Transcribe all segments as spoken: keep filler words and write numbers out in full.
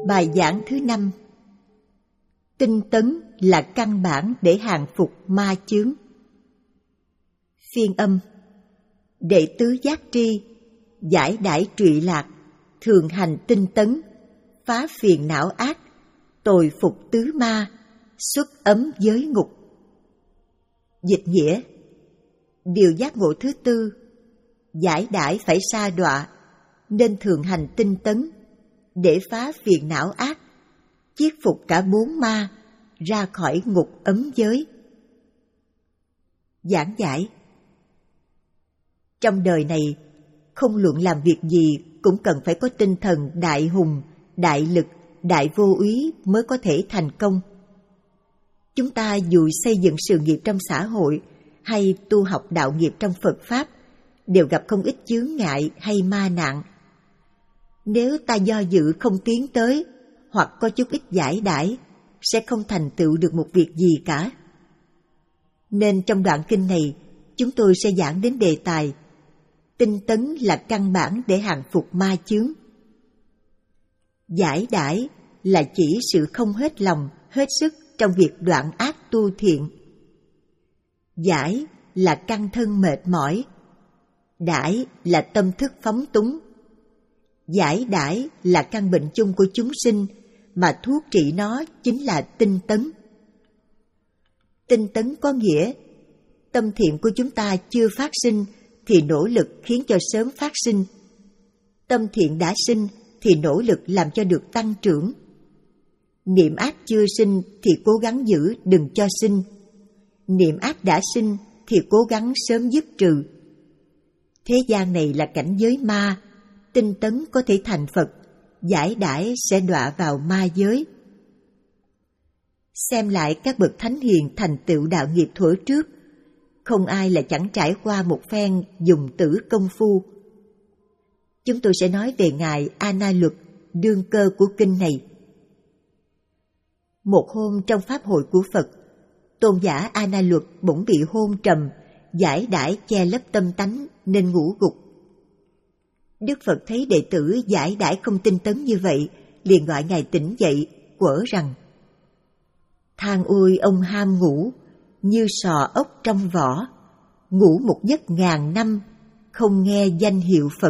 Bài giảng thứ năm. Tinh tấn là căn bản để hàng phục ma chướng. Phiên âm. Đệ tứ giác tri, giải đãi trụy lạc, thường hành tinh tấn, phá phiền não ác, tồi phục tứ ma, xuất ấm giới ngục. Dịch nghĩa: điều giác ngộ thứ tư, giải đãi phải sa đọa, nên thường hành tinh tấn để phá phiền não ác, chiết phục cả bốn ma, ra khỏi ngục ấm giới. Giảng giải: trong đời này, không luận làm việc gì cũng cần phải có tinh thần đại hùng, đại lực, đại vô úy mới có thể thành công. Chúng ta dù xây dựng sự nghiệp trong xã hội hay tu học đạo nghiệp trong Phật Pháp, đều gặp không ít chướng ngại hay ma nạn. Nếu ta do dự không tiến tới, hoặc có chút ít giải đãi, sẽ không thành tựu được một việc gì cả. Nên trong đoạn kinh này, chúng tôi sẽ giảng đến đề tài tinh tấn là căn bản để hàng phục ma chướng. Giải đãi là chỉ sự không hết lòng, hết sức trong việc đoạn ác tu thiện. Giải là căn thân mệt mỏi, đãi là tâm thức phóng túng. Giải đãi là căn bệnh chung của chúng sinh, mà thuốc trị nó chính là tinh tấn. Tinh tấn có nghĩa, tâm thiện của chúng ta chưa phát sinh thì nỗ lực khiến cho sớm phát sinh. Tâm thiện đã sinh thì nỗ lực làm cho được tăng trưởng. Niệm ác chưa sinh thì cố gắng giữ đừng cho sinh. Niệm ác đã sinh thì cố gắng sớm dứt trừ. Thế gian này là cảnh giới ma, tinh tấn có thể thành Phật, giải đãi sẽ đọa vào ma giới. Xem lại các bậc thánh hiền thành tựu đạo nghiệp thuở trước, không ai là chẳng trải qua một phen dùng tử công phu. Chúng tôi sẽ nói về ngài A Na Luật, đương cơ của kinh này. Một hôm trong pháp hội của Phật, tôn giả A Na Luật bỗng bị hôn trầm, giải đãi che lấp tâm tánh nên ngủ gục. Đức Phật thấy đệ tử giải đãi không tinh tấn như vậy, liền gọi ngài tỉnh dậy, quở rằng: than ôi ông ham ngủ, như sò ốc trong vỏ, ngủ một giấc ngàn năm, không nghe danh hiệu Phật.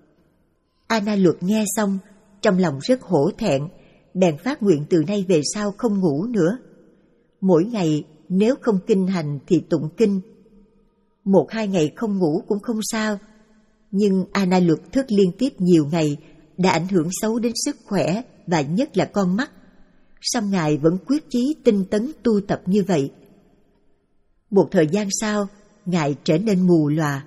A Na Luật nghe xong, trong lòng rất hổ thẹn, bèn phát nguyện từ nay về sau không ngủ nữa. Mỗi ngày nếu không kinh hành thì tụng kinh. Một hai ngày không ngủ cũng không sao, nhưng A Na Luật thức liên tiếp nhiều ngày đã ảnh hưởng xấu đến sức khỏe và nhất là con mắt. Song ngài vẫn quyết chí tinh tấn tu tập như vậy. Một thời gian sau, ngài trở nên mù lòa.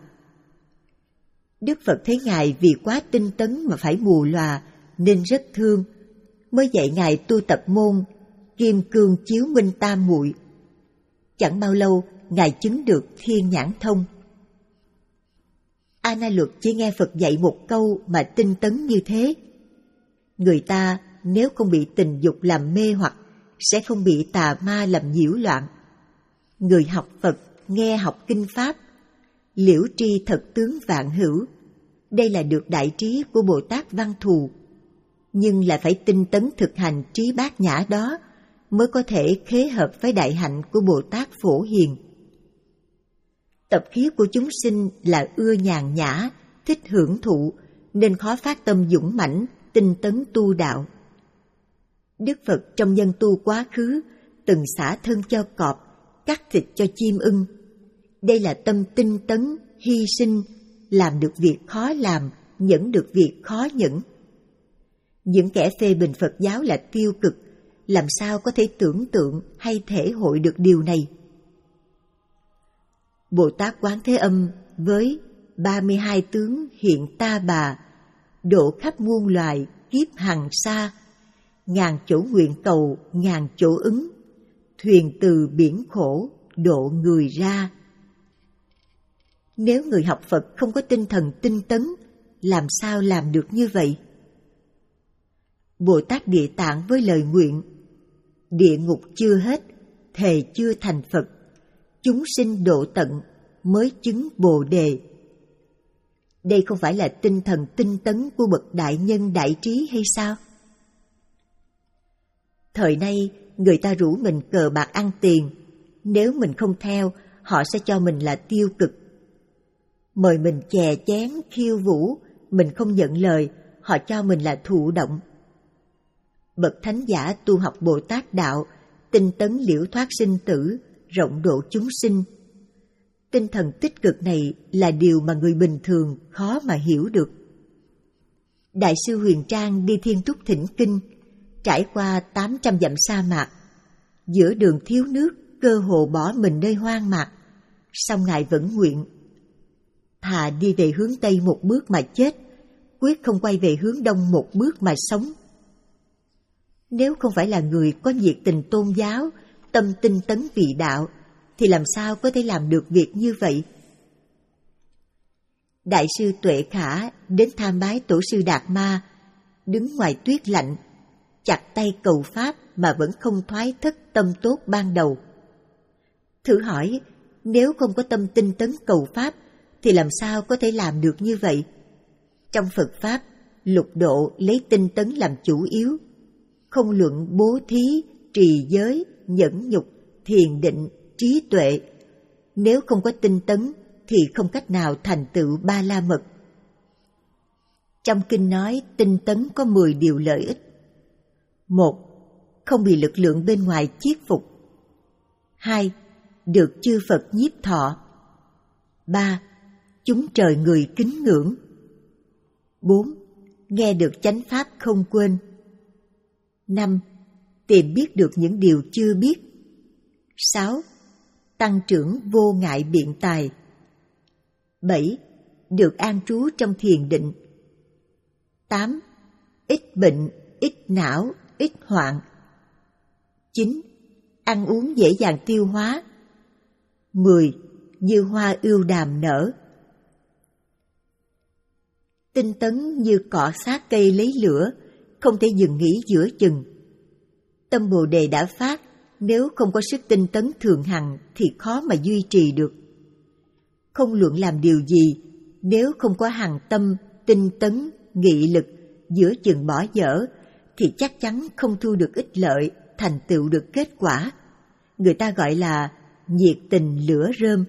Đức Phật thấy ngài vì quá tinh tấn mà phải mù lòa nên rất thương, mới dạy ngài tu tập môn Kim Cương Chiếu Minh Tam Muội. Chẳng bao lâu, ngài chứng được thiên nhãn thông. A Na Luật chỉ nghe Phật dạy một câu mà tinh tấn như thế. Người ta nếu không bị tình dục làm mê hoặc, sẽ không bị tà ma làm nhiễu loạn. Người học Phật nghe học kinh Pháp, liễu tri thật tướng vạn hữu. Đây là được đại trí của Bồ Tát Văn Thù, nhưng lại phải tinh tấn thực hành trí bát nhã đó mới có thể khế hợp với đại hạnh của Bồ Tát Phổ Hiền. Tập khí của chúng sinh là ưa nhàn nhã, thích hưởng thụ, nên khó phát tâm dũng mãnh, tinh tấn tu đạo. Đức Phật trong nhân tu quá khứ từng xả thân cho cọp, cắt thịt cho chim ưng. Đây là tâm tinh tấn, hy sinh, làm được việc khó làm, nhẫn được việc khó nhẫn. Những kẻ phê bình Phật giáo là tiêu cực, làm sao có thể tưởng tượng hay thể hội được điều này? Bồ Tát Quán Thế Âm với ba mươi hai tướng hiện ta bà, độ khắp muôn loài kiếp hằng xa, ngàn chỗ nguyện cầu, ngàn chỗ ứng, thuyền từ biển khổ độ người ra. Nếu người học Phật không có tinh thần tinh tấn, làm sao làm được như vậy? Bồ Tát Địa Tạng với lời nguyện: địa ngục chưa hết, thề chưa thành Phật, chúng sinh độ tận, mới chứng Bồ Đề. Đây không phải là tinh thần tinh tấn của bậc đại nhân đại trí hay sao? Thời nay, người ta rủ mình cờ bạc ăn tiền. Nếu mình không theo, họ sẽ cho mình là tiêu cực. Mời mình chè chén, khiêu vũ, mình không nhận lời, họ cho mình là thụ động. Bậc thánh giả tu học Bồ Tát đạo, tinh tấn liễu thoát sinh tử, rộng độ chúng sinh. Tinh thần tích cực này là điều mà người bình thường khó mà hiểu được. Đại sư Huyền Trang đi Thiên Túc thỉnh kinh, trải qua tám trăm dặm sa mạc. Giữa đường thiếu nước, cơ hồ bỏ mình nơi hoang mạc. Song Ngài vẫn nguyện: thà đi về hướng Tây một bước mà chết, quyết không quay về hướng Đông một bước mà sống. Nếu không phải là người có nhiệt tình tôn giáo, tâm tinh tấn vị đạo, thì làm sao có thể làm được việc như vậy? Đại sư Tuệ Khả đến tham bái tổ sư Đạt Ma, đứng ngoài tuyết lạnh, chặt tay cầu pháp mà vẫn không thoái thất tâm tốt ban đầu. Thử hỏi, nếu không có tâm tinh tấn cầu pháp, thì làm sao có thể làm được như vậy? Trong Phật Pháp, lục độ lấy tinh tấn làm chủ yếu, không luận bố thí, trì giới, nhẫn nhục, thiền định, trí tuệ. Nếu không có tinh tấn thì không cách nào thành tựu ba la mật. Trong kinh nói tinh tấn có mười điều lợi ích. Một, không bị lực lượng bên ngoài chiết phục. Hai, được chư Phật nhiếp thọ. Ba, chúng trời người kính ngưỡng. Bốn, nghe được chánh pháp không quên. Năm, tìm biết được những điều chưa biết. Sáu, tăng trưởng vô ngại biện tài. Bảy, được an trú trong thiền định. Tám, ít bệnh, ít não, ít hoạn. Chín, ăn uống dễ dàng tiêu hóa. Mười, như hoa ươu đàm nở. Tinh tấn như cọ sát cây lấy lửa, không thể dừng nghỉ giữa chừng. Tâm Bồ Đề đã phát, nếu không có sức tinh tấn thường hằng thì khó mà duy trì được. Không luận làm điều gì, nếu không có hằng tâm, tinh tấn, nghị lực, giữa chừng bỏ dở, thì chắc chắn không thu được ích lợi, thành tựu được kết quả. Người ta gọi là nhiệt tình lửa rơm.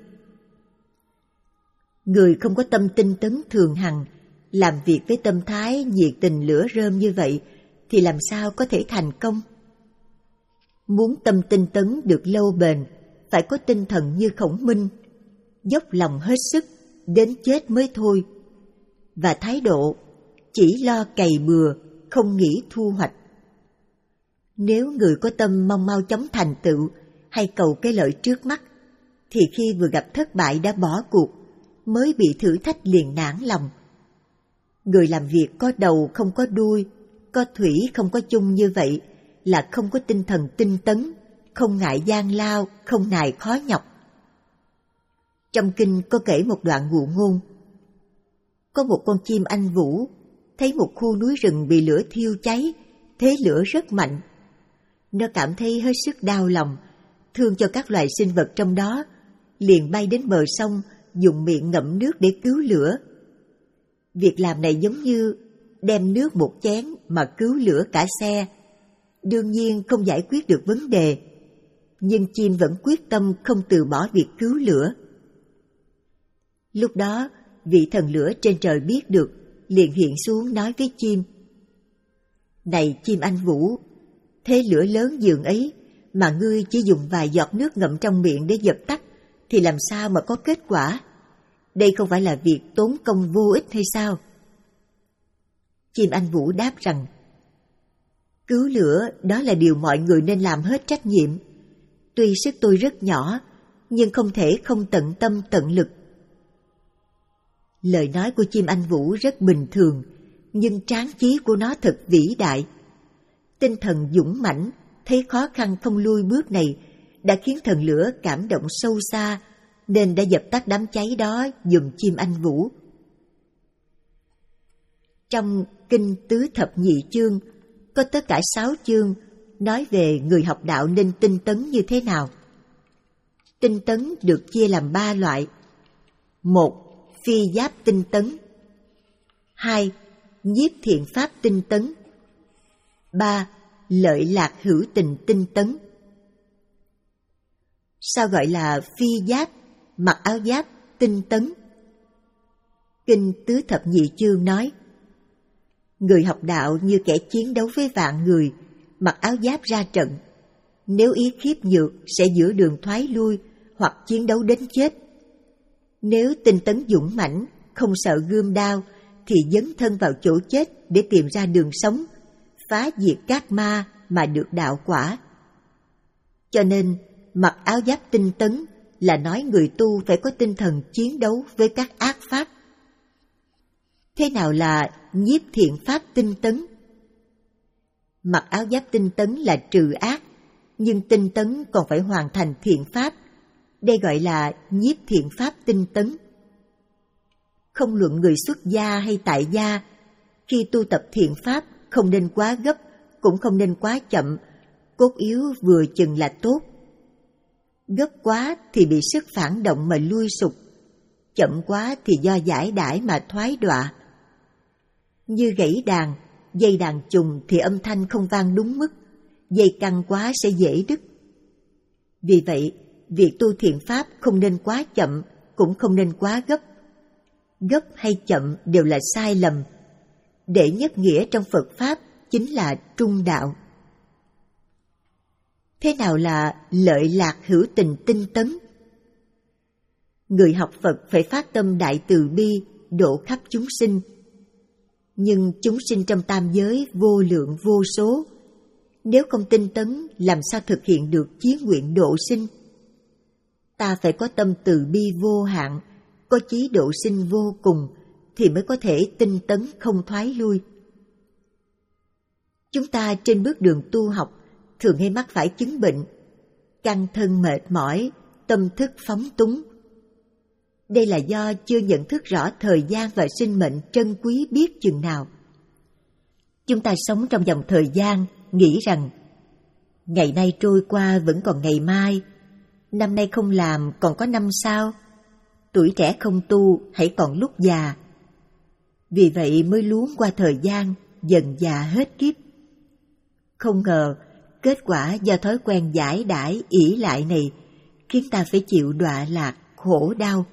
Người không có tâm tinh tấn thường hằng, làm việc với tâm thái nhiệt tình lửa rơm như vậy, thì làm sao có thể thành công? Muốn tâm tinh tấn được lâu bền, phải có tinh thần như Khổng Minh, dốc lòng hết sức, đến chết mới thôi. Và thái độ chỉ lo cày bừa, không nghĩ thu hoạch. Nếu người có tâm mong mau chóng thành tựu hay cầu cái lợi trước mắt, thì khi vừa gặp thất bại đã bỏ cuộc, mới bị thử thách liền nản lòng. Người làm việc có đầu không có đuôi, có thủy không có chung như vậy là không có tinh thần tinh tấn, không ngại gian lao, không nài khó nhọc. Trong kinh có kể một đoạn ngụ ngôn. Có một con chim anh vũ, thấy một khu núi rừng bị lửa thiêu cháy, thế lửa rất mạnh. Nó cảm thấy hết sức đau lòng, thương cho các loài sinh vật trong đó, liền bay đến bờ sông, dùng miệng ngậm nước để cứu lửa. Việc làm này giống như đem nước một chén mà cứu lửa cả xe. Đương nhiên không giải quyết được vấn đề, nhưng chim vẫn quyết tâm không từ bỏ việc cứu lửa. Lúc đó, vị thần lửa trên trời biết được, liền hiện xuống nói với chim: Này chim anh vũ, thế lửa lớn dường ấy mà ngươi chỉ dùng vài giọt nước ngậm trong miệng để dập tắt, thì làm sao mà có kết quả? Đây không phải là việc tốn công vô ích hay sao? Chim anh vũ đáp rằng: Cứu lửa đó là điều mọi người nên làm hết trách nhiệm. Tuy sức tôi rất nhỏ, nhưng không thể không tận tâm tận lực. Lời nói của chim anh vũ rất bình thường, nhưng tráng chí của nó thật vĩ đại. Tinh thần dũng mãnh, thấy khó khăn không lui bước này đã khiến thần lửa cảm động sâu xa, nên đã dập tắt đám cháy đó giùm chim anh vũ. Trong Kinh Tứ Thập Nhị Chương có tất cả sáu chương nói về người học đạo nên tinh tấn như thế nào. Tinh tấn được chia làm ba loại. Một, phi giáp tinh tấn. Hai, nhiếp thiện pháp tinh tấn. Ba, lợi lạc hữu tình tinh tấn. Sao gọi là phi giáp, mặc áo giáp, tinh tấn? Kinh Tứ Thập Nhị Chương nói, người học đạo như kẻ chiến đấu với vạn người, mặc áo giáp ra trận. Nếu ý khiếp nhược sẽ giữa đường thoái lui hoặc chiến đấu đến chết. Nếu tinh tấn dũng mãnh, không sợ gươm đao, thì dấn thân vào chỗ chết để tìm ra đường sống, phá diệt các ma mà được đạo quả. Cho nên, mặc áo giáp tinh tấn là nói người tu phải có tinh thần chiến đấu với các ác pháp. Thế nào là nhiếp thiện pháp tinh tấn? Mặc áo giáp tinh tấn là trừ ác, nhưng tinh tấn còn phải hoàn thành thiện pháp. Đây gọi là nhiếp thiện pháp tinh tấn. Không luận người xuất gia hay tại gia, khi tu tập thiện pháp không nên quá gấp, cũng không nên quá chậm, cốt yếu vừa chừng là tốt. Gấp quá thì bị sức phản động mà lui sụp, chậm quá thì do giải đãi mà thoái đọa. Như gãy đàn, dây đàn chùng thì âm thanh không vang đúng mức, dây căng quá sẽ dễ đứt. Vì vậy, việc tu thiện pháp không nên quá chậm, cũng không nên quá gấp. Gấp hay chậm đều là sai lầm. Đệ nhất nghĩa trong Phật Pháp chính là trung đạo. Thế nào là lợi lạc hữu tình tinh tấn? Người học Phật phải phát tâm đại từ bi, độ khắp chúng sinh. Nhưng chúng sinh trong tam giới vô lượng vô số. Nếu không tinh tấn, làm sao thực hiện được chí nguyện độ sinh? Ta phải có tâm từ bi vô hạn, có chí độ sinh vô cùng, thì mới có thể tinh tấn không thoái lui. Chúng ta trên bước đường tu học thường hay mắc phải chứng bệnh, căng thân mệt mỏi, tâm thức phóng túng. Đây là do chưa nhận thức rõ thời gian và sinh mệnh trân quý biết chừng nào. Chúng ta sống trong dòng thời gian, nghĩ rằng ngày nay trôi qua vẫn còn ngày mai, năm nay không làm còn có năm sau, tuổi trẻ không tu hãy còn lúc già. Vì vậy mới luống qua thời gian, dần già hết kiếp. Không ngờ, kết quả do thói quen giải đãi ỷ lại này khiến ta phải chịu đọa lạc, khổ đau.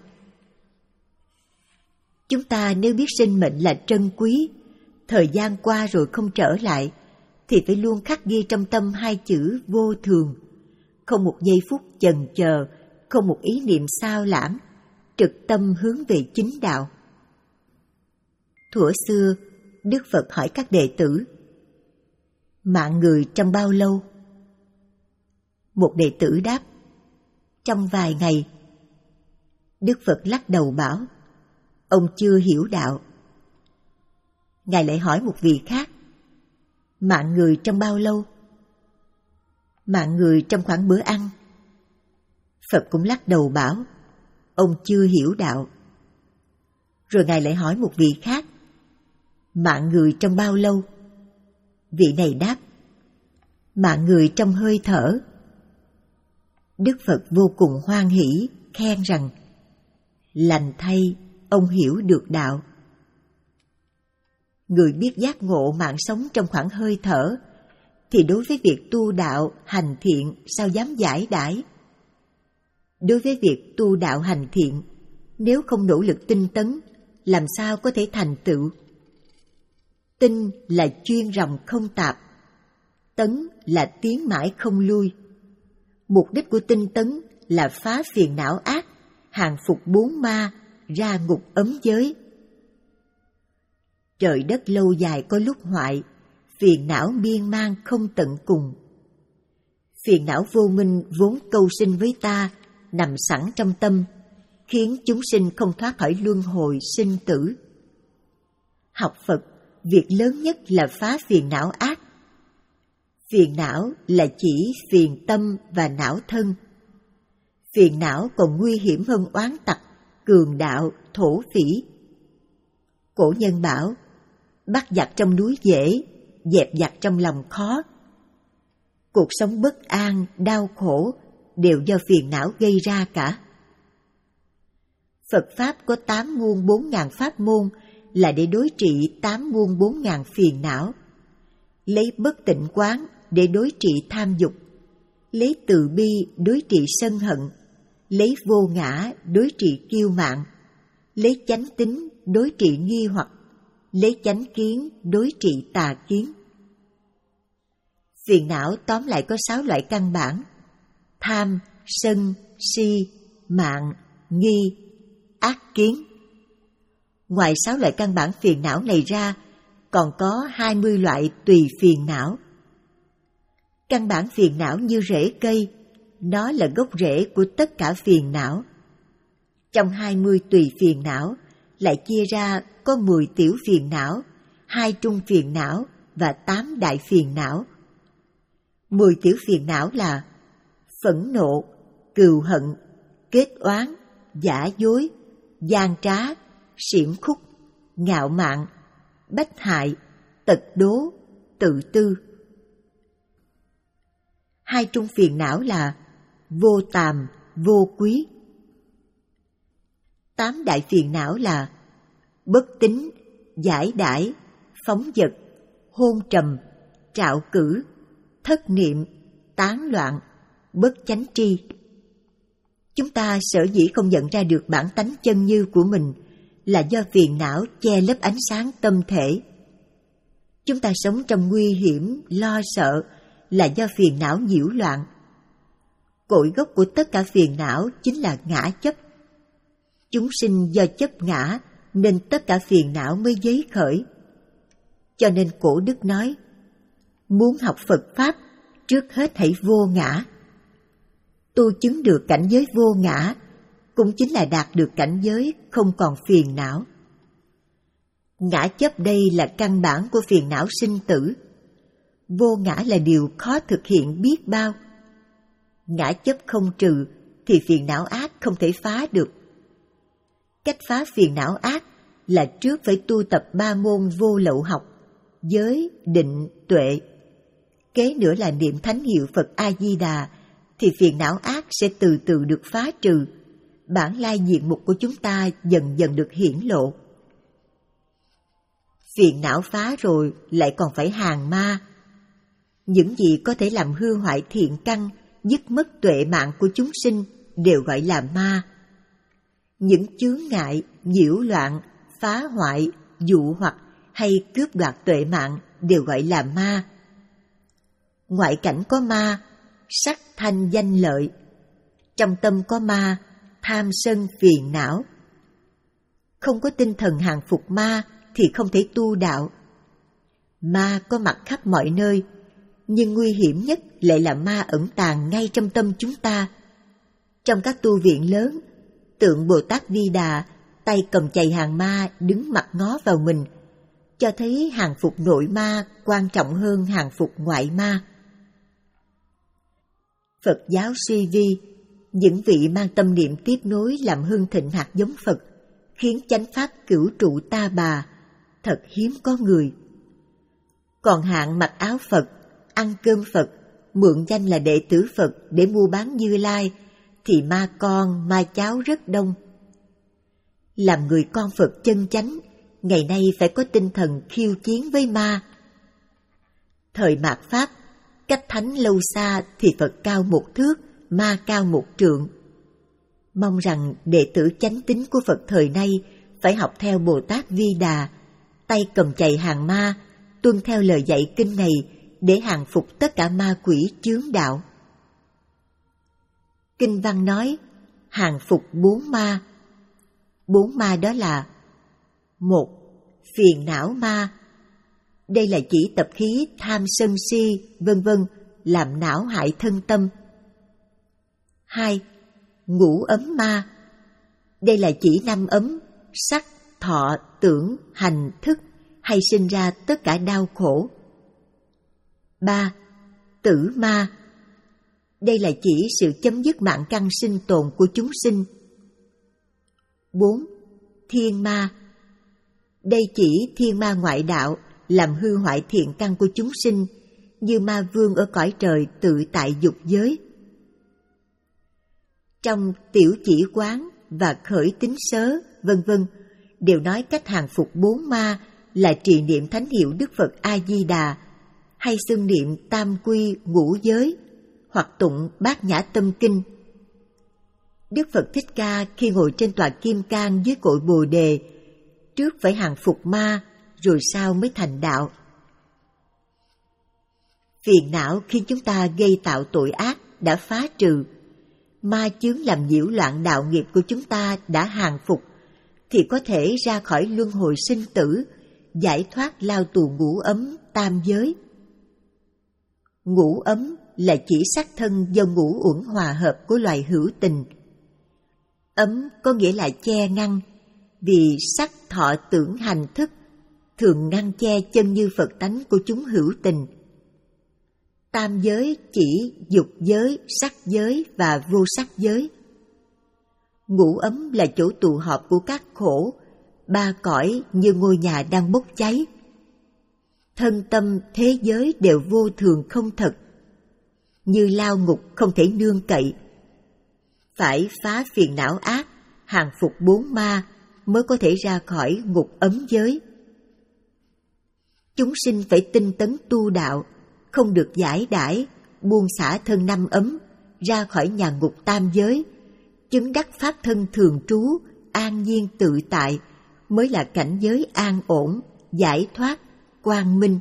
Chúng ta nếu biết sinh mệnh là trân quý, thời gian qua rồi không trở lại, thì phải luôn khắc ghi trong tâm hai chữ vô thường. Không một giây phút chần chờ, không một ý niệm sao lãng, trực tâm hướng về chính đạo. Thuở xưa, Đức Phật hỏi các đệ tử, mạng người trong bao lâu? Một đệ tử đáp, trong vài ngày. Đức Phật lắc đầu bảo, ông chưa hiểu đạo. Ngài lại hỏi một vị khác, mạng người trong bao lâu? Mạng người trong khoảng bữa ăn. Phật cũng lắc đầu bảo, ông chưa hiểu đạo. Rồi Ngài lại hỏi một vị khác, mạng người trong bao lâu? Vị này đáp, mạng người trong hơi thở. Đức Phật vô cùng hoan hỷ, khen rằng, lành thay, ông hiểu được đạo. Người biết giác ngộ mạng sống trong khoảng hơi thở, thì đối với việc tu đạo, hành thiện sao dám giải đãi? Đối với việc tu đạo hành thiện, nếu không nỗ lực tinh tấn, làm sao có thể thành tựu? Tinh là chuyên ròng không tạp, tấn là tiến mãi không lui. Mục đích của tinh tấn là phá phiền não ác, hàng phục bốn ma, ra ngục ấm giới. Trời đất lâu dài có lúc hoại, phiền não miên man không tận cùng. Phiền não vô minh vốn câu sinh với ta, nằm sẵn trong tâm, khiến chúng sinh không thoát khỏi luân hồi sinh tử. Học Phật, việc lớn nhất là phá phiền não ác. Phiền não là chỉ phiền tâm và não thân. Phiền não còn nguy hiểm hơn oán tặc, cường đạo, thổ phỉ. Cổ nhân bảo, bắt giặc trong núi dễ, dẹp giặc trong lòng khó. Cuộc sống bất an, đau khổ đều do phiền não gây ra cả. Phật Pháp có tám muôn bốn ngàn pháp môn là để đối trị tám muôn bốn ngàn phiền não. Lấy bất tịnh quán, để đối trị tham dục, lấy từ bi đối trị sân hận, lấy vô ngã đối trị kiêu mạn, lấy chánh tín đối trị nghi hoặc, lấy chánh kiến đối trị tà kiến. Phiền não tóm lại có sáu loại căn bản: tham, sân, si, mạn, nghi, ác kiến. Ngoài sáu loại căn bản phiền não này ra, còn có hai mươi loại tùy phiền não. Căn bản phiền não như rễ cây, nó là gốc rễ của tất cả phiền não. Trong hai mươi tùy phiền não lại chia ra có mười tiểu phiền não, hai trung phiền não và tám đại phiền não. mười tiểu phiền não là phẫn nộ, cừu hận, kết oán, giả dối, gian trá, xiểm khúc, ngạo mạn, bách hại, tật đố, tự tư. Hai trung phiền não là vô tàm, vô quý. Tám đại phiền não là bất tín, giải đãi, phóng dật, hôn trầm, trạo cử, thất niệm, tán loạn, bất chánh tri. Chúng ta sở dĩ không nhận ra được bản tánh chân như của mình là do phiền não che lấp ánh sáng tâm thể. Chúng ta sống trong nguy hiểm, lo sợ là do phiền não nhiễu loạn. Cội gốc của tất cả phiền não chính là ngã chấp. Chúng sinh do chấp ngã nên tất cả phiền não mới dấy khởi. Cho nên cổ đức nói, muốn học Phật Pháp, trước hết hãy vô ngã. Tu chứng được cảnh giới vô ngã, cũng chính là đạt được cảnh giới không còn phiền não. Ngã chấp đây là căn bản của phiền não sinh tử. Vô ngã là điều khó thực hiện biết bao. Ngã chấp không trừ thì phiền não ác không thể phá được. Cách phá phiền não ác là trước phải tu tập ba môn vô lậu học: giới, định, tuệ. Kế nữa là niệm thánh hiệu Phật A-di-đà, thì phiền não ác sẽ từ từ được phá trừ. Bản lai diện mục của chúng ta dần dần được hiển lộ. Phiền não phá rồi lại còn phải hàng ma. Những gì có thể làm hư hoại thiện căn, dứt mất tuệ mạng của chúng sinh đều gọi là ma. Những chướng ngại, nhiễu loạn, phá hoại, dụ hoặc hay cướp đoạt tuệ mạng đều gọi là ma. Ngoại cảnh có ma, sắc thanh danh lợi. Trong tâm có ma, tham sân phiền não. Không có tinh thần hàng phục ma thì không thể tu đạo. Ma có mặt khắp mọi nơi, nhưng nguy hiểm nhất lại là ma ẩn tàng ngay trong tâm chúng ta. Trong các tu viện lớn, tượng Bồ Tát Di Đà tay cầm chày hàng ma đứng mặt ngó vào mình, cho thấy hàng phục nội ma quan trọng hơn hàng phục ngoại ma. Phật giáo suy vi, những vị mang tâm niệm tiếp nối làm hưng thịnh hạt giống Phật, khiến chánh pháp cửu trụ ta bà, thật hiếm có người. Còn hạng mặc áo Phật, ăn cơm Phật, mượn danh là đệ tử Phật để mua bán Như Lai, thì ma con, ma cháu rất đông. Làm người con Phật chân chánh, ngày nay phải có tinh thần khiêu chiến với ma. Thời mạt Pháp, cách thánh lâu xa thì Phật cao một thước, ma cao một trượng. Mong rằng đệ tử chánh tín của Phật thời nay phải học theo Bồ Tát Vi Đà, tay cầm chày hàng ma, tuân theo lời dạy kinh này để hàng phục tất cả ma quỷ chướng đạo. Kinh văn nói, hàng phục bốn ma. Bốn ma đó là: một, phiền não ma. Đây là chỉ tập khí tham sân si, vân vân làm não hại thân tâm. Hai, ngũ ấm ma. Đây là chỉ năm ấm, sắc, thọ, tưởng, hành, thức, hay sinh ra tất cả đau khổ. Ba, tử ma. Đây là chỉ sự chấm dứt mạng căn sinh tồn của chúng sinh. Bốn, thiên ma. Đây chỉ thiên ma ngoại đạo làm hư hoại thiện căn của chúng sinh, như ma vương ở cõi trời tự tại dục giới. Trong tiểu chỉ quán và khởi tín sớ, vân vân, đều nói cách hàng phục bốn ma là trì niệm thánh hiệu Đức Phật A-di-đà, hay xưng niệm tam quy ngũ giới, hoặc tụng bát nhã tâm kinh. Đức Phật Thích Ca khi ngồi trên tọa kim cang dưới cội Bồ Đề, trước phải hàng phục ma, rồi sau mới thành đạo. Phiền não khiến chúng ta gây tạo tội ác đã phá trừ, ma chướng làm nhiễu loạn đạo nghiệp của chúng ta đã hàng phục, thì có thể ra khỏi luân hồi sinh tử, giải thoát lao tù ngũ ấm tam giới. Ngũ ấm là chỉ sắc thân do ngũ uẩn hòa hợp của loài hữu tình. Ấm có nghĩa là che ngăn, vì sắc thọ tưởng hành thức thường ngăn che chân như Phật tánh của chúng hữu tình. Tam giới chỉ dục giới, sắc giới và vô sắc giới. Ngũ ấm là chỗ tụ họp của các khổ, ba cõi như ngôi nhà đang bốc cháy. Thân tâm thế giới đều vô thường không thật, như lao ngục không thể nương cậy. Phải phá phiền não ác, hàng phục bốn ma mới có thể ra khỏi ngục ấm giới. Chúng sinh phải tinh tấn tu đạo, không được giải đãi, buông xả thân năm ấm, ra khỏi nhà ngục tam giới, chứng đắc pháp thân thường trú, an nhiên tự tại, mới là cảnh giới an ổn, giải thoát, quang minh.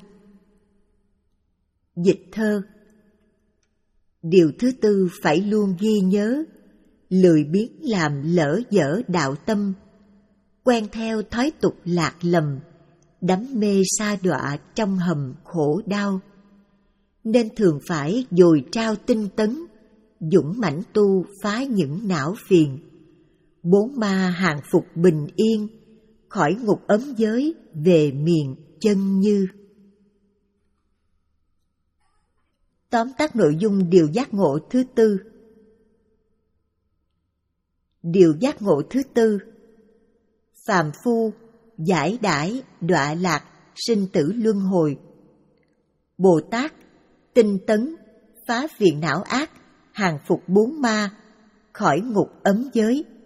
Dịch thơ. Điều thứ tư phải luôn ghi nhớ, lười biếng làm lỡ dở đạo tâm, quen theo thói tục lạc lầm, đắm mê sa đọa trong hầm khổ đau. Nên thường phải dồi trao tinh tấn, dũng mãnh tu phá những não phiền, bốn ma hàng phục bình yên, khỏi ngục ấm giới về miền chân như. Tóm tắt nội dung điều giác ngộ thứ tư. Điều giác ngộ thứ tư: phàm phu giải đãi đọa lạc sinh tử luân hồi. Bồ Tát tinh tấn phá phiền não ác, hàng phục bốn ma, khỏi ngục ấm giới.